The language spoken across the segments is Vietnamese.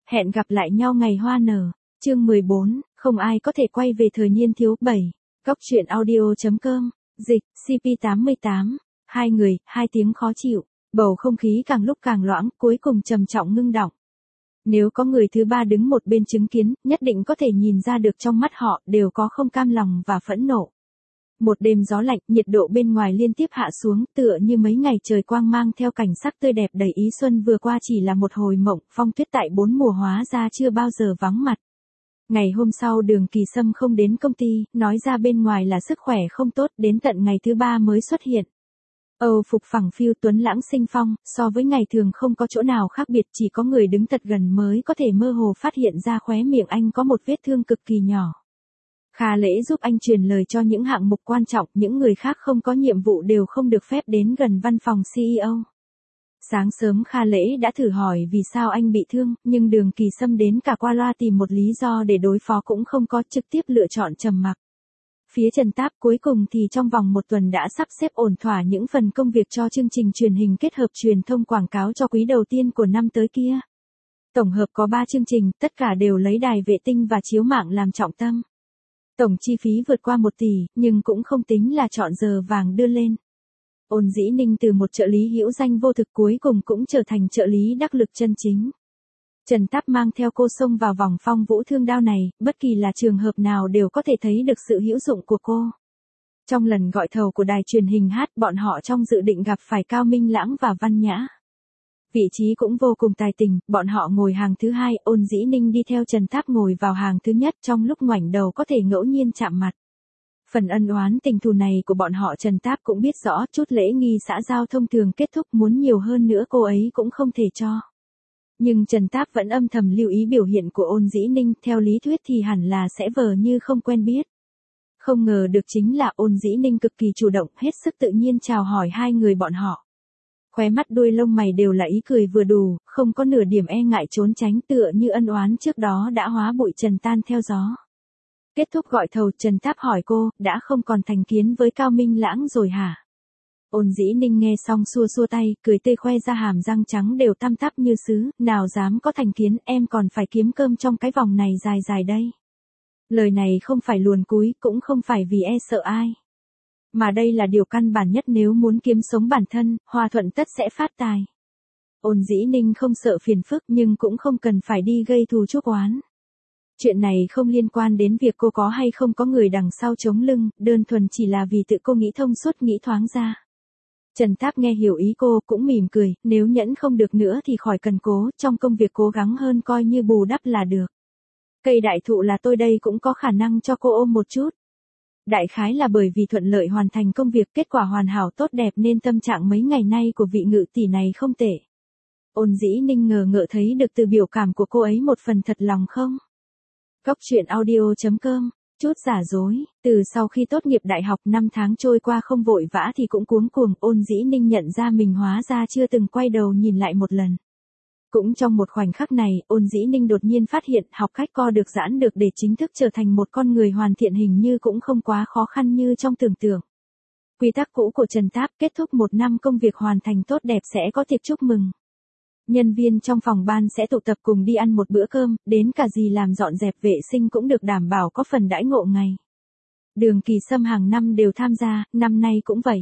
Hẹn gặp lại nhau ngày hoa nở. Chương 14, không ai có thể quay về thời niên thiếu. 7. Góc truyện audio.com. Dịch, CP88. Hai người, hai tiếng khó chịu. Bầu không khí càng lúc càng loãng, cuối cùng trầm trọng ngưng đọng. Nếu có người thứ ba đứng một bên chứng kiến, nhất định có thể nhìn ra được trong mắt họ đều có không cam lòng và phẫn nộ. Một đêm gió lạnh, nhiệt độ bên ngoài liên tiếp hạ xuống, tựa như mấy ngày trời quang mang theo cảnh sắc tươi đẹp đầy ý xuân vừa qua chỉ là một hồi mộng, phong tuyết tại 4 mùa hóa ra chưa bao giờ vắng mặt. Ngày hôm sau Đường Kỳ Sâm không đến công ty, nói ra bên ngoài là sức khỏe không tốt, đến tận ngày thứ ba mới xuất hiện. Âu phục phẳng phiu tuấn lãng sinh phong, so với ngày thường không có chỗ nào khác biệt, chỉ có người đứng tật gần mới có thể mơ hồ phát hiện ra khóe miệng anh có một vết thương cực kỳ nhỏ. Kha Lễ giúp anh truyền lời cho những hạng mục quan trọng, những người khác không có nhiệm vụ đều không được phép đến gần văn phòng CEO. Sáng sớm Kha Lễ đã thử hỏi vì sao anh bị thương, nhưng Đường Kỳ Sâm đến cả qua loa tìm một lý do để đối phó cũng không có, trực tiếp lựa chọn trầm mặc. Phía Trần Táp cuối cùng thì trong vòng một tuần đã sắp xếp ổn thỏa những phần công việc cho chương trình truyền hình kết hợp truyền thông quảng cáo cho quý đầu tiên của năm tới kia. Tổng hợp có 3 chương trình, tất cả đều lấy đài vệ tinh và chiếu mạng làm trọng tâm. Tổng chi phí vượt qua 1 tỷ, nhưng cũng không tính là chọn giờ vàng đưa lên. Ôn Dĩ Ninh từ một trợ lý hữu danh vô thực cuối cùng cũng trở thành trợ lý đắc lực chân chính. Trần Táp mang theo cô xông vào vòng phong vũ thương đao này, bất kỳ là trường hợp nào đều có thể thấy được sự hữu dụng của cô. Trong lần gọi thầu của đài truyền hình hát, bọn họ trong dự định gặp phải Cao Minh Lãng và Văn Nhã. Vị trí cũng vô cùng tài tình, bọn họ ngồi hàng thứ 2, Ôn Dĩ Ninh đi theo Trần Táp ngồi vào hàng thứ nhất, trong lúc ngoảnh đầu có thể ngẫu nhiên chạm mặt. Phần ân oán tình thù này của bọn họ Trần Táp cũng biết rõ, chút lễ nghi xã giao thông thường kết thúc, muốn nhiều hơn nữa cô ấy cũng không thể cho. Nhưng Trần Táp vẫn âm thầm lưu ý biểu hiện của Ôn Dĩ Ninh, theo lý thuyết thì hẳn là sẽ vờ như không quen biết. Không ngờ được chính là Ôn Dĩ Ninh cực kỳ chủ động, hết sức tự nhiên chào hỏi hai người bọn họ. Khóe mắt đuôi lông mày đều là ý cười vừa đủ, không có nửa điểm e ngại trốn tránh, tựa như ân oán trước đó đã hóa bụi trần tan theo gió. Kết thúc gọi thầu, Trần Táp hỏi cô, đã không còn thành kiến với Cao Minh Lãng rồi hả? Ôn Dĩ Ninh nghe xong xua xua tay, cười tê khoe ra hàm răng trắng đều tăm tắp như sứ, nào dám có thành kiến, em còn phải kiếm cơm trong cái vòng này dài dài đây. Lời này không phải luồn cúi, cũng không phải vì e sợ ai. Mà đây là điều căn bản nhất, nếu muốn kiếm sống bản thân, hòa thuận tất sẽ phát tài. Ôn Dĩ Ninh không sợ phiền phức nhưng cũng không cần phải đi gây thù chuốc oán. Chuyện này không liên quan đến việc cô có hay không có người đằng sau chống lưng, đơn thuần chỉ là vì tự cô nghĩ thông suốt, nghĩ thoáng ra. Trần Táp nghe hiểu ý cô cũng mỉm cười, nếu nhẫn không được nữa thì khỏi cần cố, trong công việc cố gắng hơn coi như bù đắp là được. Cây đại thụ là tôi đây cũng có khả năng cho cô ôm một chút. Đại khái là bởi vì thuận lợi hoàn thành công việc, kết quả hoàn hảo tốt đẹp nên tâm trạng mấy ngày nay của vị ngự tỷ này không tệ. Ôn Dĩ Ninh ngờ ngợ thấy được từ biểu cảm của cô ấy một phần thật lòng không? Góc truyện audio.com. Chút giả dối, từ sau khi tốt nghiệp đại học 5 tháng trôi qua không vội vã thì cũng cuống cuồng, Ôn Dĩ Ninh nhận ra mình hóa ra chưa từng quay đầu nhìn lại một lần. Cũng trong một khoảnh khắc này, Ôn Dĩ Ninh đột nhiên phát hiện học cách co được giãn được để chính thức trở thành một con người hoàn thiện hình như cũng không quá khó khăn như trong tưởng tượng. Quy tắc cũ của Trần Táp, kết thúc 1 năm công việc hoàn thành tốt đẹp sẽ có tiệc chúc mừng. Nhân viên trong phòng ban sẽ tụ tập cùng đi ăn một bữa cơm, đến cả gì làm dọn dẹp vệ sinh cũng được đảm bảo có phần đãi ngộ ngày. Đường Kỳ Sâm hàng năm đều tham gia, năm nay cũng vậy.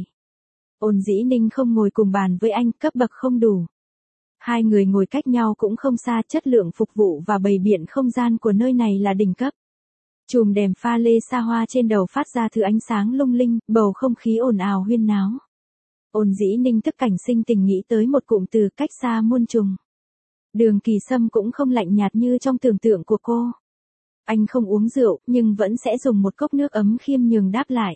Ôn Dĩ Ninh không ngồi cùng bàn với anh, cấp bậc không đủ. Hai người ngồi cách nhau cũng không xa, chất lượng phục vụ và bày biện không gian của nơi này là đỉnh cấp. Chùm đèn pha lê xa hoa trên đầu phát ra thứ ánh sáng lung linh, bầu không khí ồn ào huyên náo. Ôn Dĩ Ninh tức cảnh sinh tình nghĩ tới một cụm từ cách xa muôn trùng. Đường Kỳ Sâm cũng không lạnh nhạt như trong tưởng tượng của cô. Anh không uống rượu, nhưng vẫn sẽ dùng một cốc nước ấm khiêm nhường đáp lại.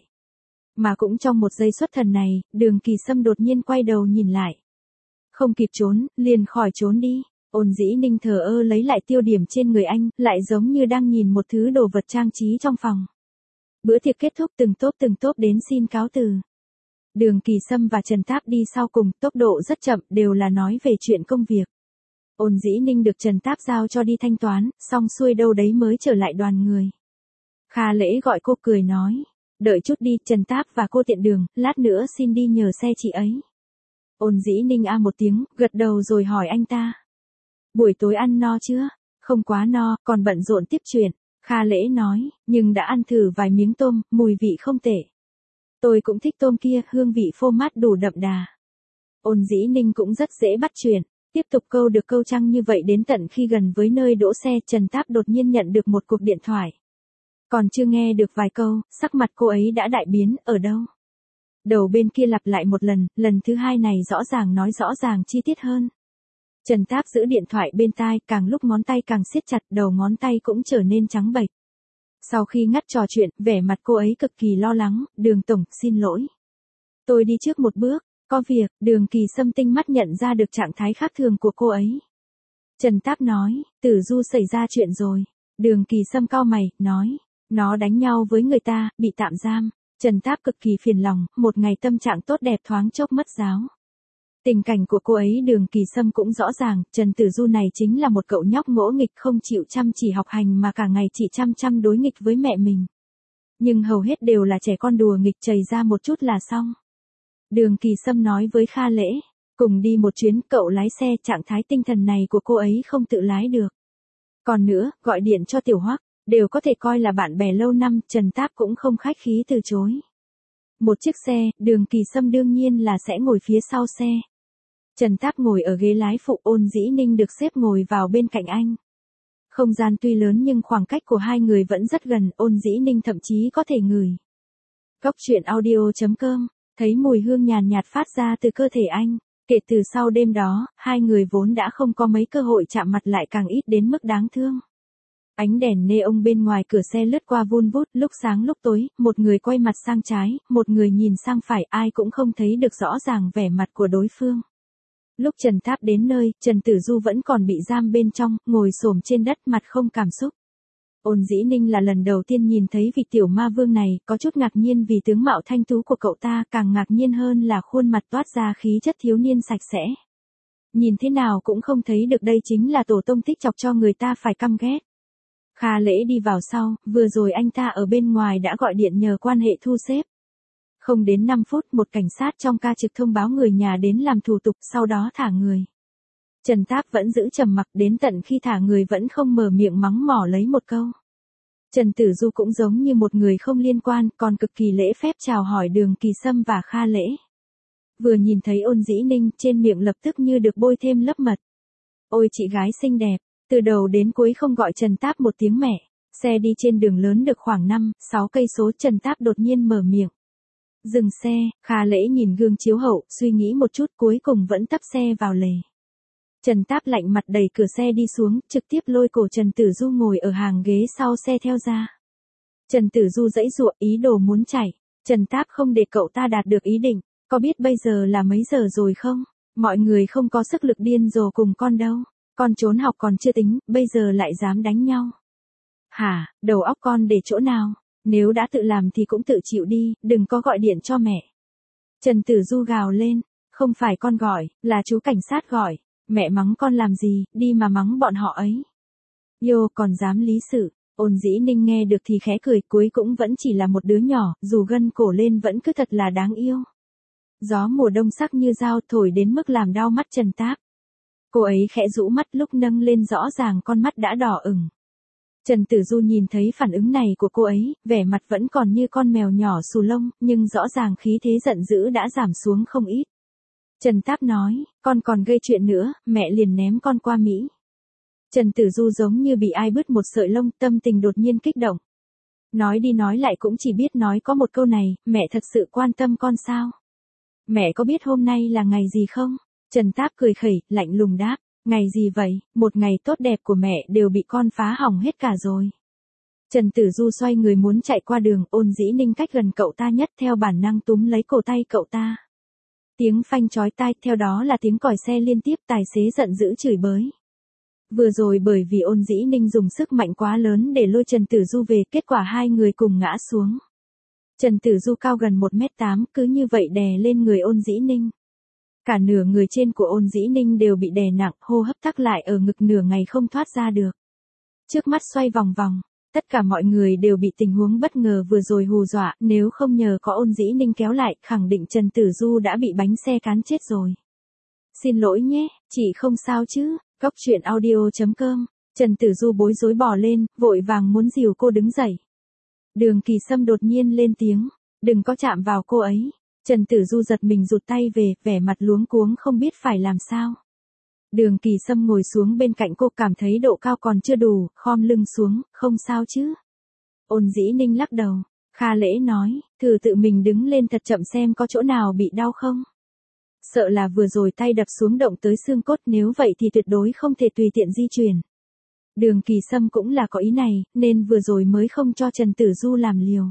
Mà cũng trong một giây xuất thần này, Đường Kỳ Sâm đột nhiên quay đầu nhìn lại. Không kịp trốn, liền khỏi trốn đi. Ôn Dĩ Ninh thờ ơ lấy lại tiêu điểm trên người anh, lại giống như đang nhìn một thứ đồ vật trang trí trong phòng. Bữa tiệc kết thúc, từng tốp đến xin cáo từ. Đường Kỳ Sâm và Trần Táp đi sau cùng, tốc độ rất chậm, đều là nói về chuyện công việc. Ôn Dĩ Ninh được Trần Táp giao cho đi thanh toán, xong xuôi đâu đấy mới trở lại đoàn người. Kha Lễ gọi cô cười nói, đợi chút đi, Trần Táp và cô tiện đường, lát nữa xin đi nhờ xe chị ấy. Ôn Dĩ Ninh a một tiếng, gật đầu rồi hỏi anh ta. Buổi tối ăn no chưa? Không quá no, còn bận rộn tiếp chuyện. Kha Lễ nói, nhưng đã ăn thử vài miếng tôm, mùi vị không tệ. Tôi cũng thích tôm kia, hương vị phô mát đủ đậm đà. Ôn Dĩ Ninh cũng rất dễ bắt chuyện. Tiếp tục câu được câu trăng như vậy đến tận khi gần với nơi đỗ xe, Trần Táp đột nhiên nhận được một cuộc điện thoại. Còn chưa nghe được vài câu, sắc mặt cô ấy đã đại biến, ở đâu? Đầu bên kia lặp lại một lần, lần thứ hai này rõ ràng nói rõ ràng chi tiết hơn. Trần Táp giữ điện thoại bên tai, càng lúc ngón tay càng siết chặt, đầu ngón tay cũng trở nên trắng bệch. Sau khi ngắt trò chuyện, vẻ mặt cô ấy cực kỳ lo lắng, Đường tổng, xin lỗi. Tôi đi trước một bước, có việc, Đường Kỳ Sâm tinh mắt nhận ra được trạng thái khác thường của cô ấy. Trần Táp nói, Tử Du xảy ra chuyện rồi. Đường Kỳ Sâm cau mày, nói, nó đánh nhau với người ta, bị tạm giam. Trần Táp cực kỳ phiền lòng, một ngày tâm trạng tốt đẹp thoáng chốc mất giáo. Tình cảnh của cô ấy Đường Kỳ Sâm cũng rõ ràng, Trần Tử Du này chính là một cậu nhóc ngỗ nghịch không chịu chăm chỉ học hành mà cả ngày chỉ chăm đối nghịch với mẹ mình. Nhưng hầu hết đều là trẻ con đùa nghịch chầy ra một chút là xong. Đường Kỳ Sâm nói với Kha Lễ, cùng đi một chuyến, cậu lái xe, trạng thái tinh thần này của cô ấy không tự lái được. Còn nữa, gọi điện cho Tiểu Hoắc, đều có thể coi là bạn bè lâu năm, Trần Táp cũng không khách khí từ chối. Một chiếc xe, Đường Kỳ Sâm đương nhiên là sẽ ngồi phía sau xe. Trần Táp ngồi ở ghế lái phụ, Ôn Dĩ Ninh được xếp ngồi vào bên cạnh anh. Không gian tuy lớn nhưng khoảng cách của hai người vẫn rất gần, Ôn Dĩ Ninh thậm chí có thể ngửi. Góc truyện audio.com, thấy mùi hương nhàn nhạt phát ra từ cơ thể anh. Kể từ sau đêm đó, hai người vốn đã không có mấy cơ hội chạm mặt lại càng ít đến mức đáng thương. Ánh đèn neon bên ngoài cửa xe lướt qua vun vút, lúc sáng lúc tối, một người quay mặt sang trái, một người nhìn sang phải, ai cũng không thấy được rõ ràng vẻ mặt của đối phương. Lúc Trần Táp đến nơi, Trần Tử Du vẫn còn bị giam bên trong, ngồi xổm trên đất mặt không cảm xúc. Ôn Dĩ Ninh là lần đầu tiên nhìn thấy vị tiểu ma vương này, có chút ngạc nhiên vì tướng mạo thanh tú của cậu ta, càng ngạc nhiên hơn là khuôn mặt toát ra khí chất thiếu niên sạch sẽ. Nhìn thế nào cũng không thấy được đây chính là tổ tông tích chọc cho người ta phải căm ghét. Kha Lễ đi vào sau, vừa rồi anh ta ở bên ngoài đã gọi điện nhờ quan hệ thu xếp. Không đến 5 phút, một cảnh sát trong ca trực thông báo người nhà đến làm thủ tục, sau đó thả người. Trần Táp vẫn giữ trầm mặc đến tận khi thả người vẫn không mở miệng mắng mỏ lấy một câu. Trần Tử Du cũng giống như một người không liên quan, còn cực kỳ lễ phép chào hỏi Đường Kỳ Sâm và Kha Lễ. Vừa nhìn thấy Ôn Dĩ Ninh, trên miệng lập tức như được bôi thêm lớp mật. Ôi chị gái xinh đẹp, từ đầu đến cuối không gọi Trần Táp một tiếng mẹ. Xe đi trên đường lớn được khoảng 5-6 cây số, Trần Táp đột nhiên mở miệng. Dừng xe, Kha Lễ nhìn gương chiếu hậu, suy nghĩ một chút cuối cùng vẫn tấp xe vào lề. Trần Táp lạnh mặt đẩy cửa xe đi xuống, trực tiếp lôi cổ Trần Tử Du ngồi ở hàng ghế sau xe theo ra. Trần Tử Du giãy giụa ý đồ muốn chạy. Trần Táp không để cậu ta đạt được ý định, có biết bây giờ là mấy giờ rồi không? Mọi người không có sức lực điên rồ cùng con đâu. Con trốn học còn chưa tính, bây giờ lại dám đánh nhau. Hả, đầu óc con để chỗ nào? Nếu đã tự làm thì cũng tự chịu đi, đừng có gọi điện cho mẹ. Trần Tử Du gào lên, không phải con gọi, là chú cảnh sát gọi. Mẹ mắng con làm gì, đi mà mắng bọn họ ấy. Yo, còn dám lý sự. Ôn Dĩ Ninh nghe được thì khẽ cười, cuối cũng vẫn chỉ là một đứa nhỏ, dù gân cổ lên vẫn cứ thật là đáng yêu. Gió mùa đông sắc như dao thổi đến mức làm đau mắt Trần Táp. Cô ấy khẽ rũ mắt, lúc nâng lên rõ ràng con mắt đã đỏ ửng. Trần Tử Du nhìn thấy phản ứng này của cô ấy, vẻ mặt vẫn còn như con mèo nhỏ xù lông, nhưng rõ ràng khí thế giận dữ đã giảm xuống không ít. Trần Táp nói, con còn gây chuyện nữa, mẹ liền ném con qua Mỹ. Trần Tử Du giống như bị ai bứt một sợi lông, tâm tình đột nhiên kích động. Nói đi nói lại cũng chỉ biết nói có một câu này, mẹ thật sự quan tâm con sao? Mẹ có biết hôm nay là ngày gì không? Trần Táp cười khẩy, lạnh lùng đáp, ngày gì vậy, một ngày tốt đẹp của mẹ đều bị con phá hỏng hết cả rồi. Trần Tử Du xoay người muốn chạy qua đường, Ôn Dĩ Ninh cách gần cậu ta nhất theo bản năng túm lấy cổ tay cậu ta. Tiếng phanh chói tai, theo đó là tiếng còi xe liên tiếp, tài xế giận dữ chửi bới. Vừa rồi bởi vì Ôn Dĩ Ninh dùng sức mạnh quá lớn để lôi Trần Tử Du về, kết quả hai người cùng ngã xuống. Trần Tử Du cao gần 1m8, cứ như vậy đè lên người Ôn Dĩ Ninh. Cả nửa người trên của Ôn Dĩ Ninh đều bị đè nặng, hô hấp tắc lại ở ngực nửa ngày không thoát ra được. Trước mắt xoay vòng vòng, tất cả mọi người đều bị tình huống bất ngờ vừa rồi hù dọa, nếu không nhờ có Ôn Dĩ Ninh kéo lại, khẳng định Trần Tử Du đã bị bánh xe cán chết rồi. Xin lỗi nhé, chị không sao chứ, góc truyện audio.com. Trần Tử Du bối rối bò lên, vội vàng muốn dìu cô đứng dậy. Đường Kỳ Sâm đột nhiên lên tiếng, đừng có chạm vào cô ấy. Trần Tử Du giật mình rụt tay về, vẻ mặt luống cuống không biết phải làm sao. Đường Kỳ Sâm ngồi xuống bên cạnh cô, cảm thấy độ cao còn chưa đủ, khom lưng xuống, không sao chứ. Ôn Dĩ Ninh lắc đầu. Kha Lễ nói, thử tự mình đứng lên thật chậm xem có chỗ nào bị đau không. Sợ là vừa rồi tay đập xuống động tới xương cốt, nếu vậy thì tuyệt đối không thể tùy tiện di chuyển. Đường Kỳ Sâm cũng là có ý này, nên vừa rồi mới không cho Trần Tử Du làm liều.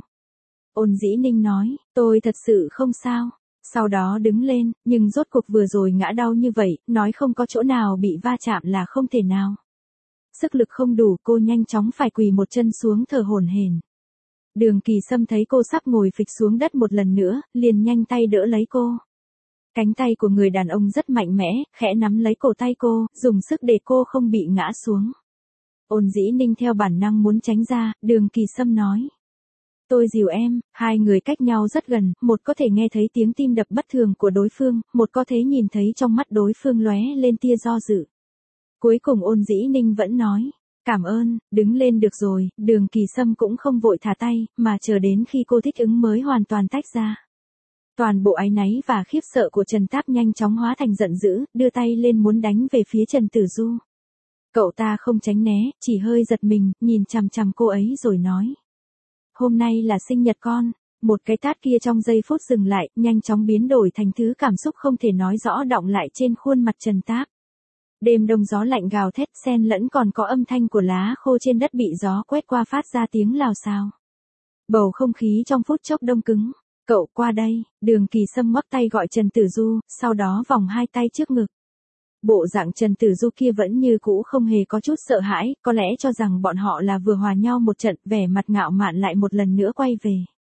Ôn Dĩ Ninh nói, tôi thật sự không sao. Sau đó đứng lên, nhưng rốt cuộc vừa rồi ngã đau như vậy, nói không có chỗ nào bị va chạm là không thể nào. Sức lực không đủ, cô nhanh chóng phải quỳ một chân xuống thở hổn hển. Đường Kỳ Sâm thấy cô sắp ngồi phịch xuống đất một lần nữa, liền nhanh tay đỡ lấy cô. Cánh tay của người đàn ông rất mạnh mẽ, khẽ nắm lấy cổ tay cô, dùng sức để cô không bị ngã xuống. Ôn Dĩ Ninh theo bản năng muốn tránh ra, Đường Kỳ Sâm nói. Tôi dìu em. Hai người cách nhau rất gần, một có thể nghe thấy tiếng tim đập bất thường của đối phương, một có thể nhìn thấy trong mắt đối phương lóe lên tia do dự. Cuối cùng Ôn Dĩ Ninh vẫn nói, cảm ơn, đứng lên được rồi. Đường Kỳ Sâm cũng không vội thả tay, mà chờ đến khi cô thích ứng mới hoàn toàn tách ra. Toàn bộ áy náy và khiếp sợ của Trần Táp nhanh chóng hóa thành giận dữ, đưa tay lên muốn đánh về phía Trần Tử Du. Cậu ta không tránh né, chỉ hơi giật mình, nhìn chằm chằm cô ấy rồi nói. Hôm nay là sinh nhật con. Một cái tát kia trong giây phút dừng lại, nhanh chóng biến đổi thành thứ cảm xúc không thể nói rõ đọng lại trên khuôn mặt Trần Táp. Đêm đông gió lạnh gào thét, xen lẫn còn có âm thanh của lá khô trên đất bị gió quét qua phát ra tiếng lào xào. Bầu không khí trong phút chốc đông cứng. Cậu qua đây. Đường Kỳ Sâm ngoắc tay gọi Trần Tử Du, sau đó vòng hai tay trước ngực. Bộ dạng Trần Tử Du kia vẫn như cũ không hề có chút sợ hãi, có lẽ cho rằng bọn họ là vừa hòa nhau một trận, vẻ mặt ngạo mạn lại một lần nữa quay về.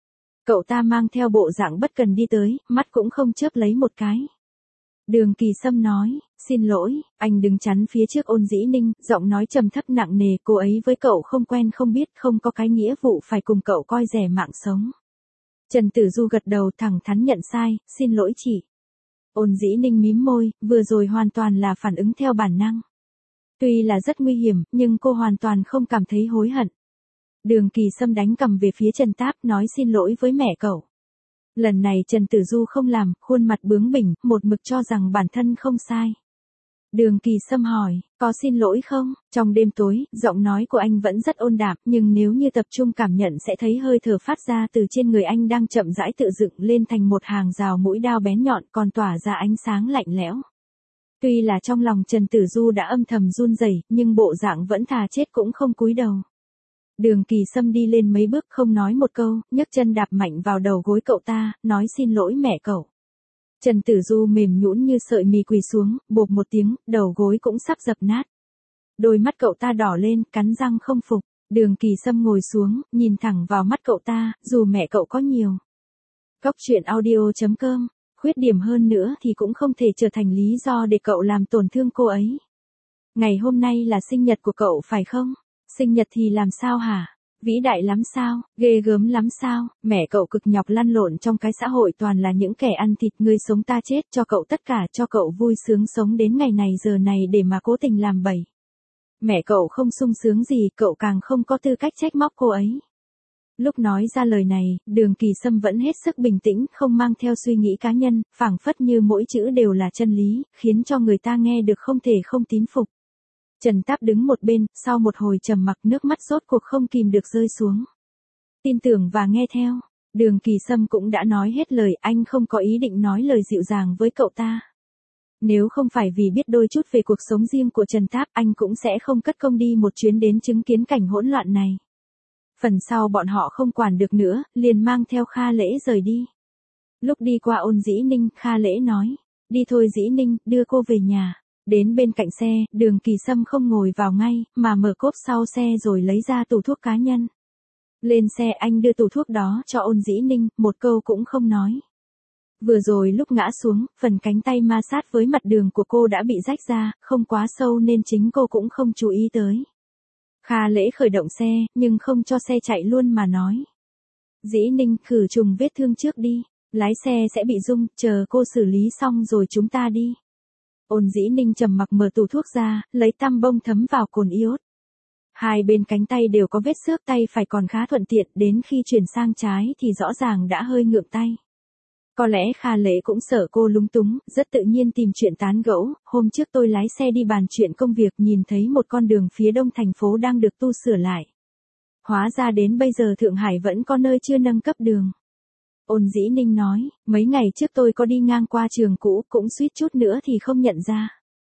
Cậu ta mang theo bộ dạng bất cần đi tới, mắt cũng không chớp lấy một cái. Đường Kỳ Sâm nói, xin lỗi, anh đứng chắn phía trước Ôn Dĩ Ninh, giọng nói trầm thấp nặng nề, cô ấy với cậu không quen không biết, không có cái nghĩa vụ phải cùng cậu coi rẻ mạng sống. Trần Tử Du gật đầu thẳng thắn nhận sai, xin lỗi chị. Ôn Dĩ Ninh mím môi, vừa rồi hoàn toàn là phản ứng theo bản năng. Tuy là rất nguy hiểm, nhưng cô hoàn toàn không cảm thấy hối hận. Đường Kỳ Sâm đánh cầm về phía Trần Táp, nói xin lỗi với mẹ cậu. Lần này Trần Tử Du không làm, khuôn mặt bướng bỉnh, một mực cho rằng bản thân không sai. Đường Kỳ Sâm hỏi, có xin lỗi không? Trong đêm tối, giọng nói của anh vẫn rất ôn đạm, nhưng nếu như tập trung cảm nhận sẽ thấy hơi thở phát ra từ trên người anh đang chậm rãi tự dựng lên thành một hàng rào mũi đao bén nhọn còn tỏa ra ánh sáng lạnh lẽo. Tuy là trong lòng Trần Tử Du đã âm thầm run rẩy, nhưng bộ dạng vẫn thà chết cũng không cúi đầu. Đường Kỳ Sâm đi lên mấy bước không nói một câu, nhấc chân đạp mạnh vào đầu gối cậu ta, nói xin lỗi mẹ cậu. Trần Tử Du mềm nhũn như sợi mì quỳ xuống, bộp một tiếng, đầu gối cũng sắp dập nát. Đôi mắt cậu ta đỏ lên, cắn răng không phục. Đường Kỳ Sâm ngồi xuống, nhìn thẳng vào mắt cậu ta, dù mẹ cậu có nhiều. Góc truyện audio.com, khuyết điểm hơn nữa thì cũng không thể trở thành lý do để cậu làm tổn thương cô ấy. Ngày hôm nay là sinh nhật của cậu phải không? Sinh nhật thì làm sao hả? Vĩ đại lắm sao, ghê gớm lắm sao, mẹ cậu cực nhọc lăn lộn trong cái xã hội toàn là những kẻ ăn thịt ngươi sống ta chết, cho cậu tất cả, cho cậu vui sướng sống đến ngày này giờ này để mà cố tình làm bậy. Mẹ cậu không sung sướng gì, cậu càng không có tư cách trách móc cô ấy. Lúc nói ra lời này, Đường Kỳ Sâm vẫn hết sức bình tĩnh, không mang theo suy nghĩ cá nhân, phảng phất như mỗi chữ đều là chân lý, khiến cho người ta nghe được không thể không tín phục. Trần Táp đứng một bên, sau một hồi trầm mặc nước mắt rốt cuộc không kìm được rơi xuống. Tin tưởng và nghe theo. Đường Kỳ Sâm cũng đã nói hết lời, anh không có ý định nói lời dịu dàng với cậu ta. Nếu không phải vì biết đôi chút về cuộc sống riêng của Trần Táp, anh cũng sẽ không cất công đi một chuyến đến chứng kiến cảnh hỗn loạn này. Phần sau bọn họ không quản được nữa, liền mang theo Kha Lễ rời đi. Lúc đi qua Ôn Dĩ Ninh, Kha Lễ nói, đi thôi Dĩ Ninh, đưa cô về nhà. Đến bên cạnh xe, Đường Kỳ Sâm không ngồi vào ngay, mà mở cốp sau xe rồi lấy ra tủ thuốc cá nhân. Lên xe anh đưa tủ thuốc đó cho Ôn Dĩ Ninh, một câu cũng không nói. Vừa rồi lúc ngã xuống, phần cánh tay ma sát với mặt đường của cô đã bị rách ra, không quá sâu nên chính cô cũng không chú ý tới. Kha Lễ khởi động xe, nhưng không cho xe chạy luôn mà nói. Dĩ Ninh, khử trùng vết thương trước đi, lái xe sẽ bị rung, chờ cô xử lý xong rồi chúng ta đi. Ôn Dĩ Ninh trầm mặc mở tủ thuốc ra, lấy tăm bông thấm vào cồn iốt. Hai bên cánh tay đều có vết xước, tay phải còn khá thuận tiện, đến khi chuyển sang trái thì rõ ràng đã hơi ngượng tay. Có lẽ Kha Lễ cũng sợ cô lúng túng, rất tự nhiên tìm chuyện tán gẫu. Hôm trước tôi lái xe đi bàn chuyện công việc, nhìn thấy một con đường phía đông thành phố đang được tu sửa lại. Hóa ra đến bây giờ Thượng Hải vẫn có nơi chưa nâng cấp đường. Ôn Dĩ Ninh nói, mấy ngày trước tôi có đi ngang qua trường cũ, cũng suýt chút nữa thì không nhận ra.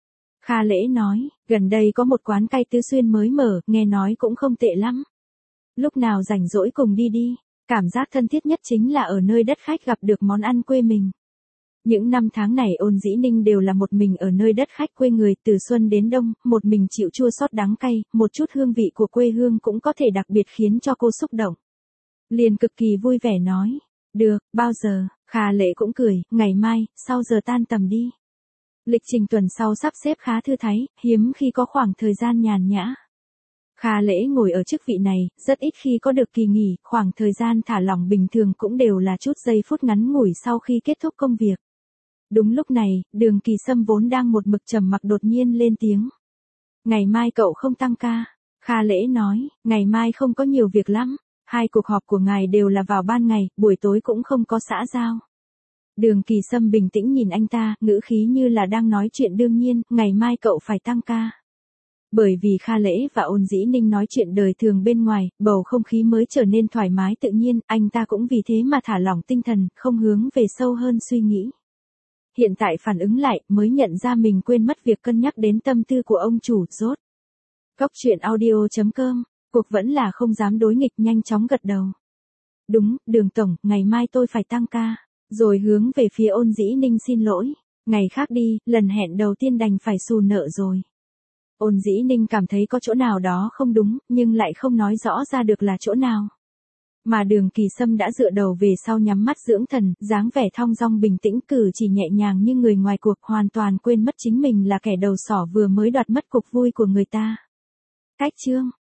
Kha Lễ nói, gần đây có một quán cay Tứ Xuyên mới mở, nghe nói cũng không tệ lắm. Lúc nào rảnh rỗi cùng đi đi. Cảm giác thân thiết nhất chính là ở nơi đất khách gặp được món ăn quê mình. Những năm tháng này Ôn Dĩ Ninh đều là một mình ở nơi đất khách quê người, từ xuân đến đông, một mình chịu chua xót đắng cay, một chút hương vị của quê hương cũng có thể đặc biệt khiến cho cô xúc động. Liền cực kỳ vui vẻ nói, được, bao giờ? Kha Lễ cũng cười, ngày mai, sau giờ tan tầm đi. Lịch trình tuần sau sắp xếp khá thư thái, hiếm khi có khoảng thời gian nhàn nhã. Kha Lễ ngồi ở chức vị này, rất ít khi có được kỳ nghỉ, khoảng thời gian thả lỏng bình thường cũng đều là chút giây phút ngắn ngủi sau khi kết thúc công việc. Đúng lúc này, Đường Kỳ Sâm vốn đang một mực trầm mặc đột nhiên lên tiếng. Ngày mai cậu không tăng ca. Kha Lễ nói, ngày mai không có nhiều việc lắm, hai cuộc họp của ngài đều là vào ban ngày, buổi tối cũng không có xã giao. Đường Kỳ Sâm bình tĩnh nhìn anh ta, ngữ khí như là đang nói chuyện đương nhiên, ngày mai cậu phải tăng ca. Bởi vì Kha Lễ và Ôn Dĩ Ninh nói chuyện đời thường bên ngoài, bầu không khí mới trở nên thoải mái tự nhiên, anh ta cũng vì thế mà thả lỏng tinh thần, không hướng về sâu hơn suy nghĩ. Hiện tại phản ứng lại, mới nhận ra mình quên mất việc cân nhắc đến tâm tư của ông chủ, rốt. Cốc truyện audio.com, cuộc vẫn là không dám đối nghịch, nhanh chóng gật đầu. Đúng, Đường Tổng, ngày mai tôi phải tăng ca. Rồi hướng về phía Ôn Dĩ Ninh xin lỗi. Ngày khác đi, lần hẹn đầu tiên đành phải xù nợ rồi. Ôn Dĩ Ninh cảm thấy có chỗ nào đó không đúng, nhưng lại không nói rõ ra được là chỗ nào. Mà Đường Kỳ Sâm đã dựa đầu về sau nhắm mắt dưỡng thần, dáng vẻ thong dong bình tĩnh, cử chỉ nhẹ nhàng như người ngoài cuộc, hoàn toàn quên mất chính mình là kẻ đầu sỏ vừa mới đoạt mất cuộc vui của người ta. Cách chương